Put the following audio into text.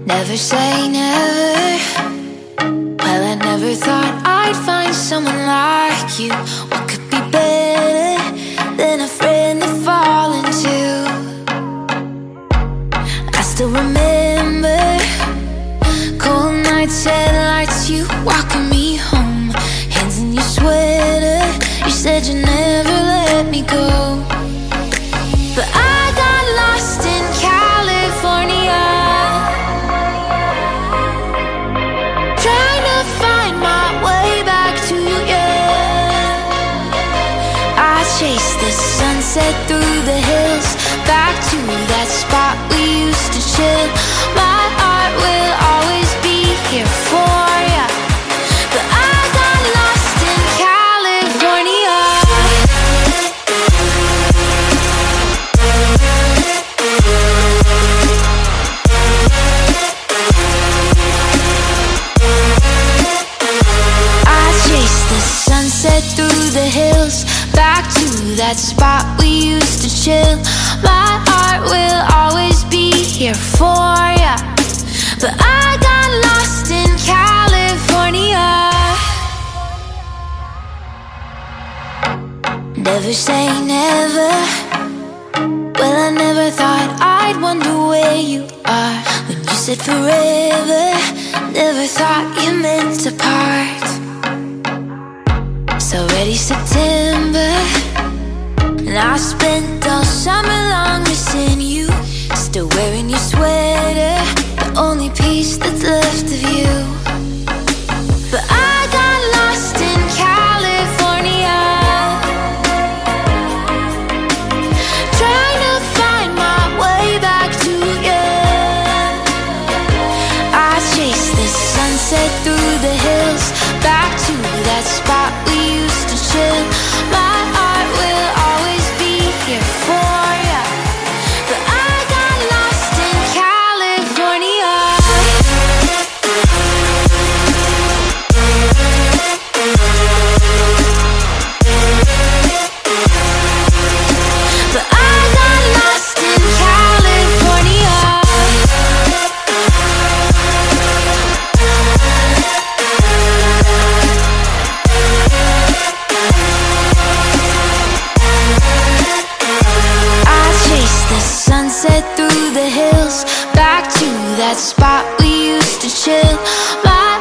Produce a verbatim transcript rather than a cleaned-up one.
Never say never. Well, I never thought I'd find someone like you. What could be better than a friend to fall into? I still remember cold nights, headlights, you walking me home, hands in your sweater. You said you'd never let me go, but I got lost in California, trying to find my way back to you. I chased the sunset through the hills, back to that spot we used to chill. My heart will always be here for ya, but I got lost in California. I chased the sunset through the hills, back to that spot we used to chill. My heart will always be here for ya, but I got lost in California. Never say never. Well, I never thought I'd wonder where you are when you said forever. Never thought you meant to part. It's already September, and I spent all summer long missing you, still wearing your sweater, the only piece that's left of you. But I got lost in California, trying to find my way back to you. I chased the sunset through the hills, back to that spot we used to chill. My heart will always be here for ya, but I got lost in California. But I got lost in California. I chased the sunset through the hills, back to that spot we used to chill. My